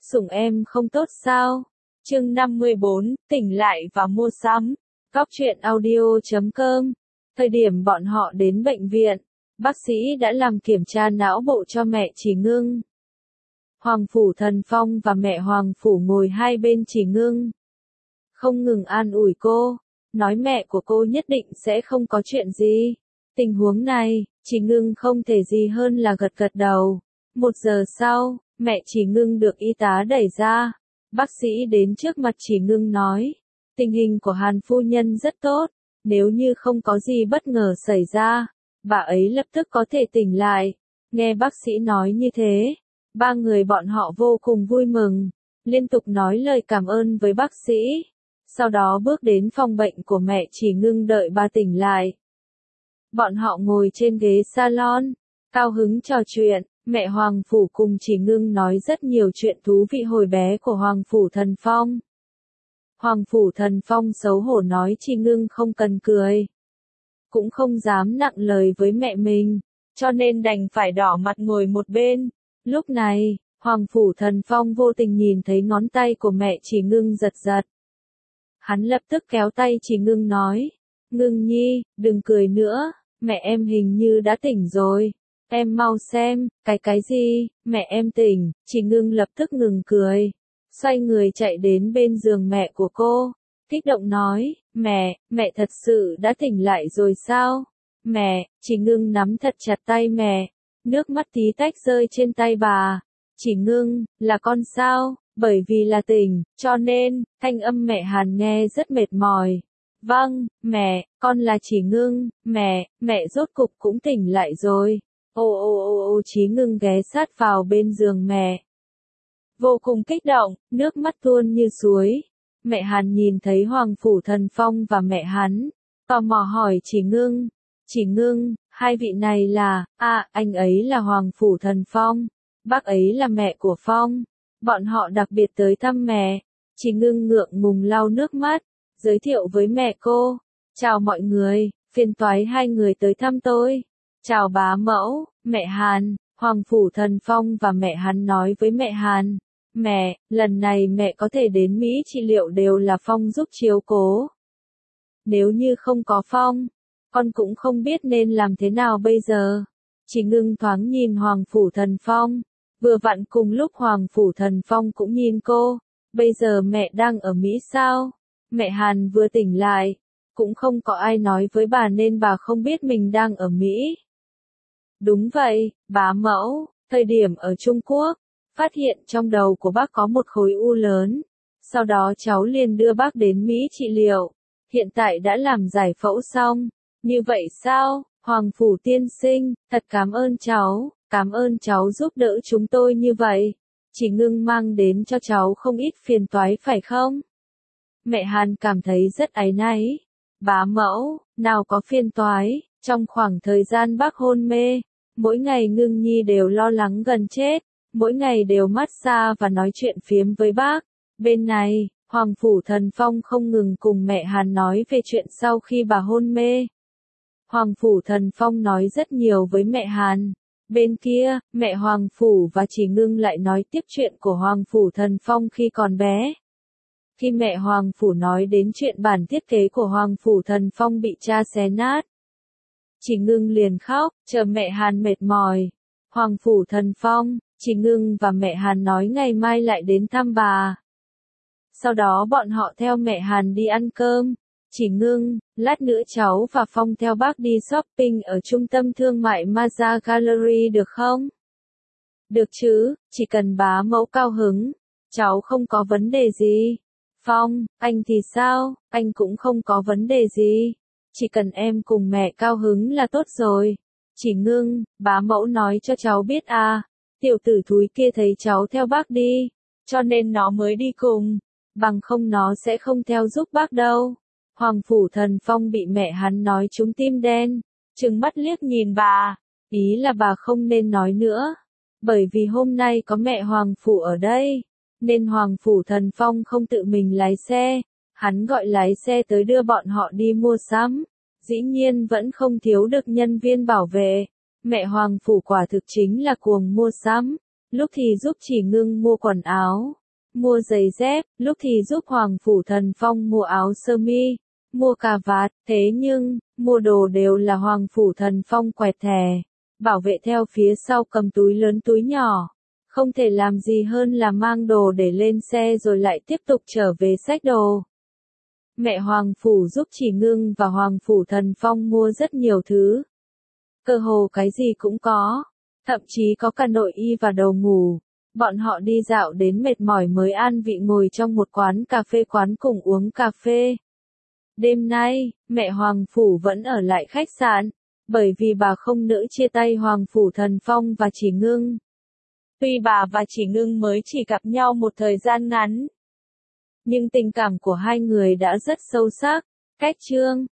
sủng em không tốt sao? Chương 54, tỉnh lại và mua sắm. Góc truyện audio.com. Thời điểm bọn họ đến bệnh viện, bác sĩ đã làm kiểm tra não bộ cho mẹ Chỉ Ngưng. Hoàng Phủ Thần Phong và mẹ Hoàng Phủ ngồi hai bên Chỉ Ngưng, không ngừng an ủi cô, nói mẹ của cô nhất định sẽ không có chuyện gì. Tình huống này, Chỉ Ngưng không thể gì hơn là gật gật đầu. 1 giờ sau, mẹ Chỉ Ngưng được y tá đẩy ra. Bác sĩ đến trước mặt Chỉ Ngưng nói, tình hình của Hàn phu nhân rất tốt, nếu như không có gì bất ngờ xảy ra, bà ấy lập tức có thể tỉnh lại. Nghe bác sĩ nói như thế, ba người bọn họ vô cùng vui mừng, liên tục nói lời cảm ơn với bác sĩ. Sau đó bước đến phòng bệnh của mẹ Chỉ Ngưng đợi bà tỉnh lại. Bọn họ ngồi trên ghế salon, cao hứng trò chuyện. Mẹ Hoàng Phủ cùng Chỉ Ngưng nói rất nhiều chuyện thú vị hồi bé của Hoàng Phủ Thần Phong. Hoàng Phủ Thần Phong xấu hổ nói Chỉ Ngưng không cần cười, cũng không dám nặng lời với mẹ mình, cho nên đành phải đỏ mặt ngồi một bên. Lúc này, Hoàng Phủ Thần Phong vô tình nhìn thấy ngón tay của mẹ Chỉ Ngưng giật giật. Hắn lập tức kéo tay Chỉ Ngưng nói, Ngưng nhi, đừng cười nữa, mẹ em hình như đã tỉnh rồi. Em mau xem, cái gì, mẹ em tỉnh. Chỉ Ngưng lập tức ngừng cười, xoay người chạy đến bên giường mẹ của cô, kích động nói, mẹ thật sự đã tỉnh lại rồi sao? Mẹ, Chỉ Ngưng nắm thật chặt tay mẹ, nước mắt tí tách rơi trên tay bà. Chỉ Ngưng, là con sao? Bởi vì là tỉnh, cho nên, thanh âm mẹ Hàn nghe rất mệt mỏi. Vâng, mẹ, con là Chỉ Ngưng, mẹ rốt cục cũng tỉnh lại rồi. Ô, Chí Ngưng ghé sát vào bên giường mẹ, vô cùng kích động, nước mắt tuôn như suối. Mẹ Hàn nhìn thấy Hoàng Phủ Thần Phong và mẹ hắn, tò mò hỏi Chỉ Ngưng, hai vị này là, anh ấy là Hoàng Phủ Thần Phong, bác ấy là mẹ của Phong, bọn họ đặc biệt tới thăm mẹ. Chỉ Ngưng ngượng ngùng lau nước mắt, giới thiệu với mẹ cô, chào mọi người, phiền toái hai người tới thăm tôi. Chào bá mẫu, mẹ Hàn. Hoàng Phủ Thần Phong và mẹ hắn nói với mẹ Hàn, mẹ, lần này mẹ có thể đến Mỹ trị liệu đều là Phong giúp chiếu cố. Nếu như không có Phong, con cũng không biết nên làm thế nào bây giờ. Chỉ Ngưng thoáng nhìn Hoàng Phủ Thần Phong, vừa vặn cùng lúc Hoàng Phủ Thần Phong cũng nhìn cô, bây giờ mẹ đang ở Mỹ sao? Mẹ Hàn vừa tỉnh lại, cũng không có ai nói với bà nên bà không biết mình đang ở Mỹ. Đúng vậy, bá mẫu, thời điểm ở Trung Quốc, phát hiện trong đầu của bác có một khối u lớn, sau đó cháu liền đưa bác đến Mỹ trị liệu, hiện tại đã làm giải phẫu xong. Như vậy sao, Hoàng Phủ tiên sinh, thật cảm ơn cháu giúp đỡ chúng tôi như vậy. Chỉ Ngưng mang đến cho cháu không ít phiền toái phải không? Mẹ Hàn cảm thấy rất áy náy. Bá mẫu, nào có phiền toái, trong khoảng thời gian bác hôn mê, mỗi ngày Ngưng nhi đều lo lắng gần chết, mỗi ngày đều massage và nói chuyện phiếm với bác. Bên này, Hoàng Phủ Thần Phong không ngừng cùng mẹ Hàn nói về chuyện sau khi bà hôn mê. Hoàng Phủ Thần Phong nói rất nhiều với mẹ Hàn. Bên kia, mẹ Hoàng Phủ và Chỉ Ngưng lại nói tiếp chuyện của Hoàng Phủ Thần Phong khi còn bé. Khi mẹ Hoàng Phủ nói đến chuyện bản thiết kế của Hoàng Phủ Thần Phong bị cha xé nát, Chỉ Ngưng liền khóc, chờ mẹ Hàn mệt mỏi. Hoàng Phủ Thần Phong, Chỉ Ngưng và mẹ Hàn nói ngày mai lại đến thăm bà. Sau đó bọn họ theo mẹ Hàn đi ăn cơm. Chỉ Ngưng, lát nữa cháu và Phong theo bác đi shopping ở trung tâm thương mại Maza Gallery được không? Được chứ, chỉ cần bá mẫu cao hứng, cháu không có vấn đề gì. Phong, anh thì sao, anh cũng không có vấn đề gì. Chỉ cần em cùng mẹ cao hứng là tốt rồi. Chỉ Ngưng, bá mẫu nói cho cháu biết tiểu tử thúi kia thấy cháu theo bác đi, cho nên nó mới đi cùng, bằng không nó sẽ không theo giúp bác đâu. Hoàng Phủ Thần Phong bị mẹ hắn nói trúng tim đen, trừng mắt liếc nhìn bà, ý là bà không nên nói nữa. Bởi vì hôm nay có mẹ Hoàng Phủ ở đây, nên Hoàng Phủ Thần Phong không tự mình lái xe, hắn gọi lái xe tới đưa bọn họ đi mua sắm. Dĩ nhiên vẫn không thiếu được nhân viên bảo vệ. Mẹ Hoàng Phủ quả thực chính là cuồng mua sắm, lúc thì giúp Chỉ Ngưng mua quần áo, mua giày dép, lúc thì giúp Hoàng Phủ Thần Phong mua áo sơ mi, mua cà vạt, thế nhưng, mua đồ đều là Hoàng Phủ Thần Phong quẹt thẻ, bảo vệ theo phía sau cầm túi lớn túi nhỏ. Không thể làm gì hơn là mang đồ để lên xe rồi lại tiếp tục trở về xách đồ. Mẹ Hoàng Phủ giúp Chỉ Ngưng và Hoàng Phủ Thần Phong mua rất nhiều thứ. Cơ hồ cái gì cũng có, thậm chí có cả nội y và đồ ngủ. Bọn họ đi dạo đến mệt mỏi mới an vị ngồi trong một quán cà phê quán cùng uống cà phê. Đêm nay, mẹ Hoàng Phủ vẫn ở lại khách sạn, bởi vì bà không nỡ chia tay Hoàng Phủ Thần Phong và Chỉ Ngưng. Tuy bà và Chỉ Ngưng mới chỉ gặp nhau một thời gian ngắn, nhưng tình cảm của hai người đã rất sâu sắc. Cách chương